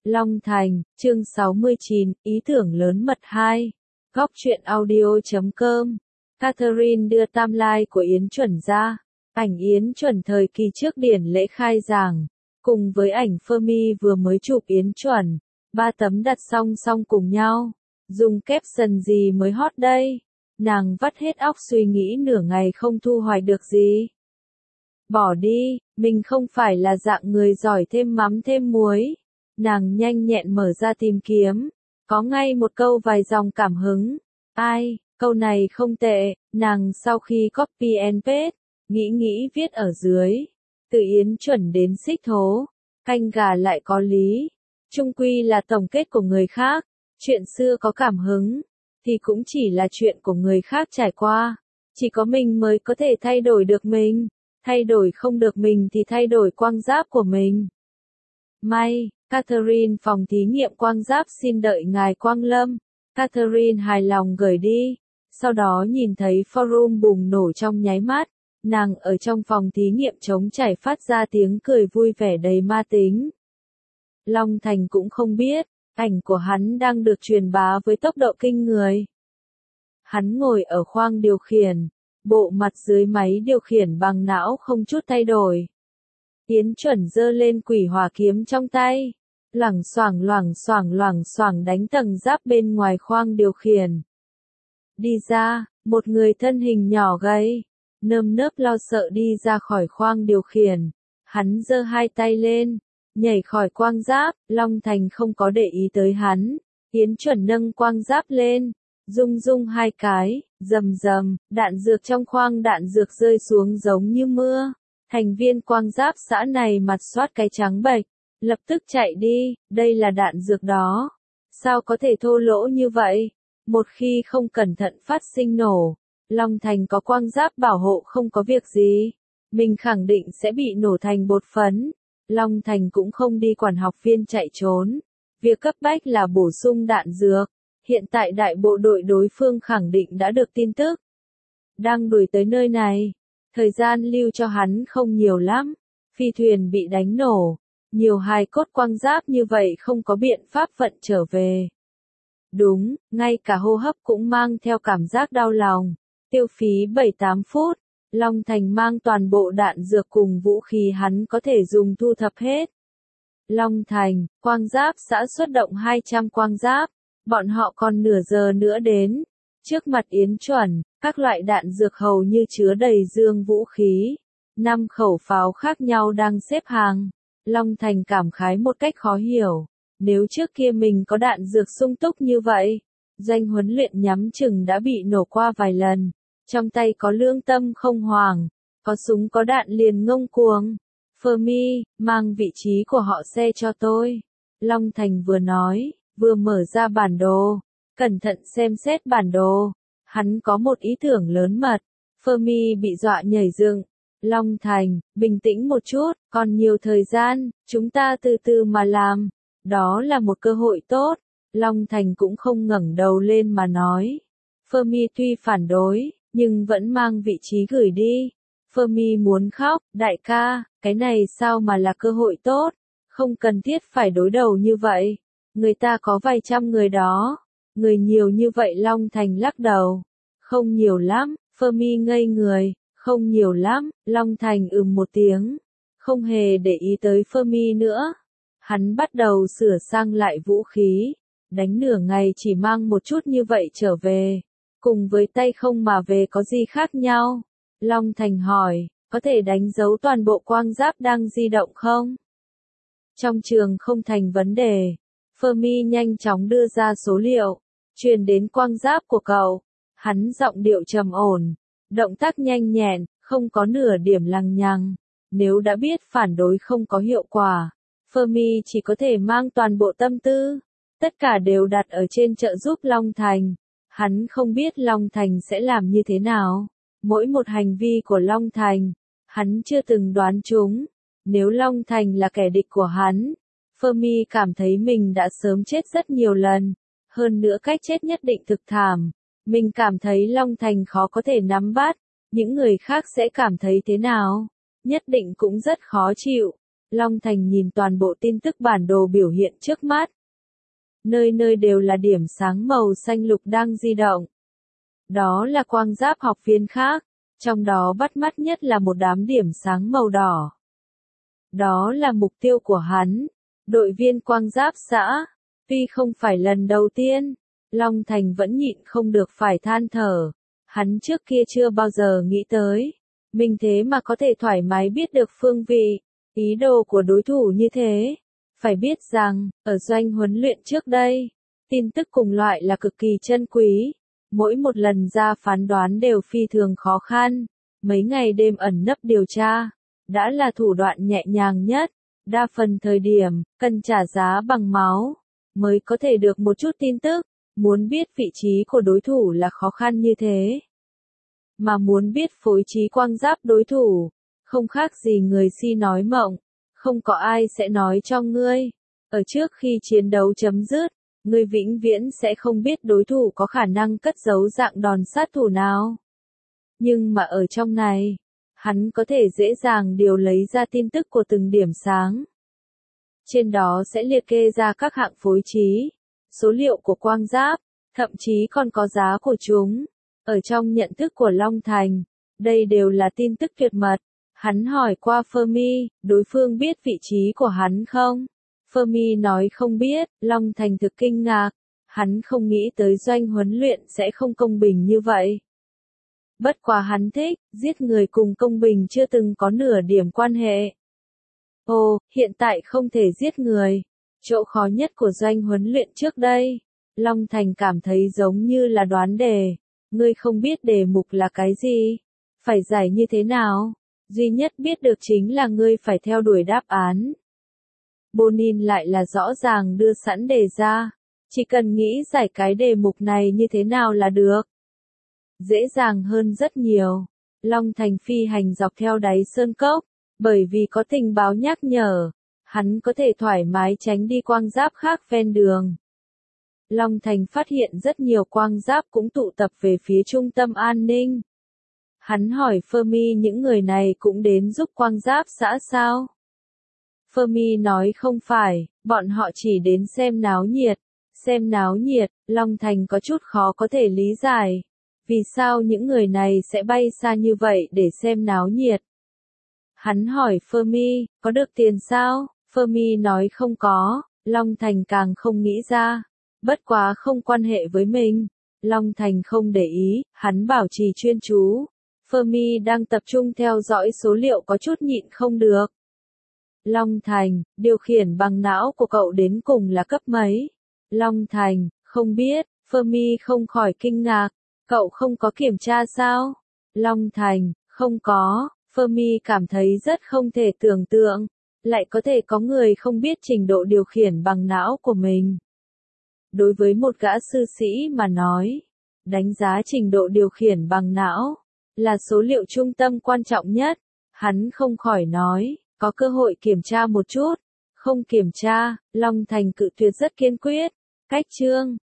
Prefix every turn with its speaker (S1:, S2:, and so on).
S1: Long Thành, chương 69, ý tưởng lớn mật 2. Góc truyện audio.com. Catherine đưa timeline của Yến Chuẩn ra. Ảnh Yến Chuẩn thời kỳ trước điển lễ khai giảng, cùng với ảnh Fermi vừa mới chụp Yến Chuẩn. 3 tấm đặt song song cùng nhau. Dùng caption gì mới hot đây? Nàng vắt hết óc suy nghĩ nửa ngày không thu hoạch được gì. Bỏ đi, mình không phải là dạng người giỏi thêm mắm thêm muối. Nàng nhanh nhẹn mở ra tìm kiếm, có ngay một câu vài dòng cảm hứng. Ai, câu này không tệ, nàng sau khi copy and paste, nghĩ viết ở dưới. Từ Yến Chuẩn đến Xích Thố, canh gà lại có lý. Chung quy là tổng kết của người khác, chuyện xưa có cảm hứng, thì cũng chỉ là chuyện của người khác trải qua. Chỉ có mình mới có thể thay đổi được mình, thay đổi không được mình thì thay đổi quang giáp của mình. May, Catherine phòng thí nghiệm quang giáp xin đợi ngài Quang Lâm. Catherine hài lòng gửi đi, sau đó nhìn thấy forum bùng nổ trong nháy mắt, nàng ở trong phòng thí nghiệm trống chảy phát ra tiếng cười vui vẻ đầy ma tính. Long Thành cũng không biết, ảnh của hắn đang được truyền bá với tốc độ kinh người. Hắn ngồi ở khoang điều khiển, bộ mặt dưới máy điều khiển bằng não không chút thay đổi. Yến Chuẩn giơ lên quỷ hỏa kiếm trong tay, loảng xoảng đánh tầng giáp bên ngoài khoang điều khiển. Đi ra, một người thân hình nhỏ gầy, nơm nớp lo sợ đi ra khỏi khoang điều khiển. Hắn giơ hai tay lên, nhảy khỏi quang giáp. Long Thành không có để ý tới hắn. Yến Chuẩn nâng quang giáp lên, rung hai cái, rầm, đạn dược trong khoang đạn dược rơi xuống giống như mưa. Thành viên quang giáp xã này mặt soát cái trắng bệch, lập tức chạy đi, đây là đạn dược đó. Sao có thể thô lỗ như vậy? Một khi không cẩn thận phát sinh nổ, Long Thành có quang giáp bảo hộ không có việc gì. Mình khẳng định sẽ bị nổ thành bột phấn. Long Thành cũng không đi quản học viên chạy trốn. Việc cấp bách là bổ sung đạn dược. Hiện tại đại bộ đội đối phương khẳng định đã được tin tức, đang đuổi tới nơi này. Thời gian lưu cho hắn không nhiều lắm. Phi thuyền bị đánh nổ, nhiều hài cốt quang giáp như vậy không có biện pháp vận trở về. Đúng, ngay cả hô hấp cũng mang theo cảm giác đau lòng. Tiêu phí 7-8 phút, Long Thành mang toàn bộ đạn dược cùng vũ khí hắn có thể dùng thu thập hết. Long Thành, quang giáp xã xuất động 200 quang giáp, bọn họ còn nửa giờ nữa đến. Trước mặt Yến Chuẩn, các loại đạn dược hầu như chứa đầy dương vũ khí. 5 khẩu pháo khác nhau đang xếp hàng. Long Thành cảm khái một cách khó hiểu. Nếu trước kia mình có đạn dược sung túc như vậy, doanh huấn luyện nhắm chừng đã bị nổ qua vài lần. Trong tay có lương tâm không hoảng, có súng có đạn liền ngông cuồng. Fermi, mang vị trí của họ xe cho tôi. Long Thành vừa nói, vừa mở ra bản đồ, cẩn thận xem xét bản đồ. Hắn có một ý tưởng lớn mật. Fermi bị dọa nhảy dựng. Long Thành, bình tĩnh một chút, còn nhiều thời gian, chúng ta từ từ mà làm. Đó là một cơ hội tốt. Long Thành cũng không ngẩng đầu lên mà nói. Fermi tuy phản đối, nhưng vẫn mang vị trí gửi đi. Fermi muốn khóc, đại ca, cái này sao mà là cơ hội tốt, không cần thiết phải đối đầu như vậy. Người ta có vài trăm người đó, người nhiều như vậy. Long Thành lắc đầu. Không nhiều lắm. Fermi ngây người. Không nhiều lắm. Long Thành một tiếng, không hề để ý tới Fermi nữa. Hắn bắt đầu sửa sang lại vũ khí, đánh nửa ngày chỉ mang một chút như vậy trở về, cùng với tay không mà về có gì khác nhau? Long Thành hỏi, có thể đánh dấu toàn bộ quang giáp đang di động không? Trong trường không thành vấn đề. Fermi nhanh chóng đưa ra số liệu, truyền đến quang giáp của cậu. Hắn giọng điệu trầm ổn, động tác nhanh nhẹn, không có nửa điểm lằng nhằng. Nếu đã biết phản đối không có hiệu quả, Fermi chỉ có thể mang toàn bộ tâm tư, tất cả đều đặt ở trên trợ giúp Long Thành. Hắn không biết Long Thành sẽ làm như thế nào. Mỗi một hành vi của Long Thành, hắn chưa từng đoán chúng. Nếu Long Thành là kẻ địch của hắn, Fermi cảm thấy mình đã sớm chết rất nhiều lần. Hơn nữa cách chết nhất định thực thảm. Mình cảm thấy Long Thành khó có thể nắm bắt. Những người khác sẽ cảm thấy thế nào? Nhất định cũng rất khó chịu. Long Thành nhìn toàn bộ tin tức bản đồ biểu hiện trước mắt. Nơi nơi đều là điểm sáng màu xanh lục đang di động. Đó là quang giáp học viên khác, trong đó bắt mắt nhất là một đám điểm sáng màu đỏ. Đó là mục tiêu của hắn, đội viên quang giáp xã. Tuy không phải lần đầu tiên, Long Thành vẫn nhịn không được phải than thở. Hắn trước kia chưa bao giờ nghĩ tới, mình thế mà có thể thoải mái biết được phương vị, ý đồ của đối thủ như thế. Phải biết rằng, ở doanh huấn luyện trước đây, tin tức cùng loại là cực kỳ chân quý. Mỗi một lần ra phán đoán đều phi thường khó khăn. Mấy ngày đêm ẩn nấp điều tra, đã là thủ đoạn nhẹ nhàng nhất. Đa phần thời điểm, cần trả giá bằng máu, mới có thể được một chút tin tức. Muốn biết vị trí của đối thủ là khó khăn như thế. Mà muốn biết phối trí quang giáp đối thủ, không khác gì người si nói mộng. Không có ai sẽ nói cho ngươi. Ở trước khi chiến đấu chấm dứt, ngươi vĩnh viễn sẽ không biết đối thủ có khả năng cất giấu dạng đòn sát thủ nào. Nhưng mà ở trong này, hắn có thể dễ dàng điều lấy ra tin tức của từng điểm sáng. Trên đó sẽ liệt kê ra các hạng phối trí, số liệu của quang giáp, thậm chí còn có giá của chúng. Ở trong nhận thức của Long Thành, đây đều là tin tức tuyệt mật. Hắn hỏi qua Fermi, đối phương biết vị trí của hắn không? Fermi nói không biết. Long Thành thực kinh ngạc. Hắn không nghĩ tới doanh huấn luyện sẽ không công bình như vậy. Bất quá hắn thích, giết người cùng công bình chưa từng có nửa điểm quan hệ. Ồ, hiện tại không thể giết người. Chỗ khó nhất của doanh huấn luyện trước đây. Long Thành cảm thấy giống như là đoán đề. Ngươi không biết đề mục là cái gì? Phải giải như thế nào? Duy nhất biết được chính là ngươi phải theo đuổi đáp án. Bonin lại là rõ ràng đưa sẵn đề ra. Chỉ cần nghĩ giải cái đề mục này như thế nào là được. Dễ dàng hơn rất nhiều. Long Thành phi hành dọc theo đáy sơn cốc. Bởi vì có tình báo nhắc nhở, hắn có thể thoải mái tránh đi quang giáp khác ven đường. Long Thành phát hiện rất nhiều quang giáp cũng tụ tập về phía trung tâm an ninh. Hắn hỏi Fermi những người này cũng đến giúp quang giáp xã sao? Fermi nói không phải, bọn họ chỉ đến xem náo nhiệt. Xem náo nhiệt, Long Thành có chút khó có thể lý giải. Vì sao những người này sẽ bay xa như vậy để xem náo nhiệt? Hắn hỏi Fermi, có được tiền sao? Fermi nói không có. Long Thành càng không nghĩ ra. Bất quá không quan hệ với mình. Long Thành không để ý, hắn bảo trì chuyên chú. Fermi đang tập trung theo dõi số liệu có chút nhịn không được. Long Thành, điều khiển bằng não của cậu đến cùng là cấp mấy? Long Thành, không biết. Fermi không khỏi kinh ngạc. Cậu không có kiểm tra sao? Long Thành, không có. Fermi cảm thấy rất không thể tưởng tượng. Lại có thể có người không biết trình độ điều khiển bằng não của mình. Đối với một gã sư sĩ mà nói, đánh giá trình độ điều khiển bằng não là số liệu trung tâm quan trọng nhất. Hắn không khỏi nói, có cơ hội kiểm tra một chút. Không kiểm tra, Long Thành cự tuyệt rất kiên quyết. Cách chương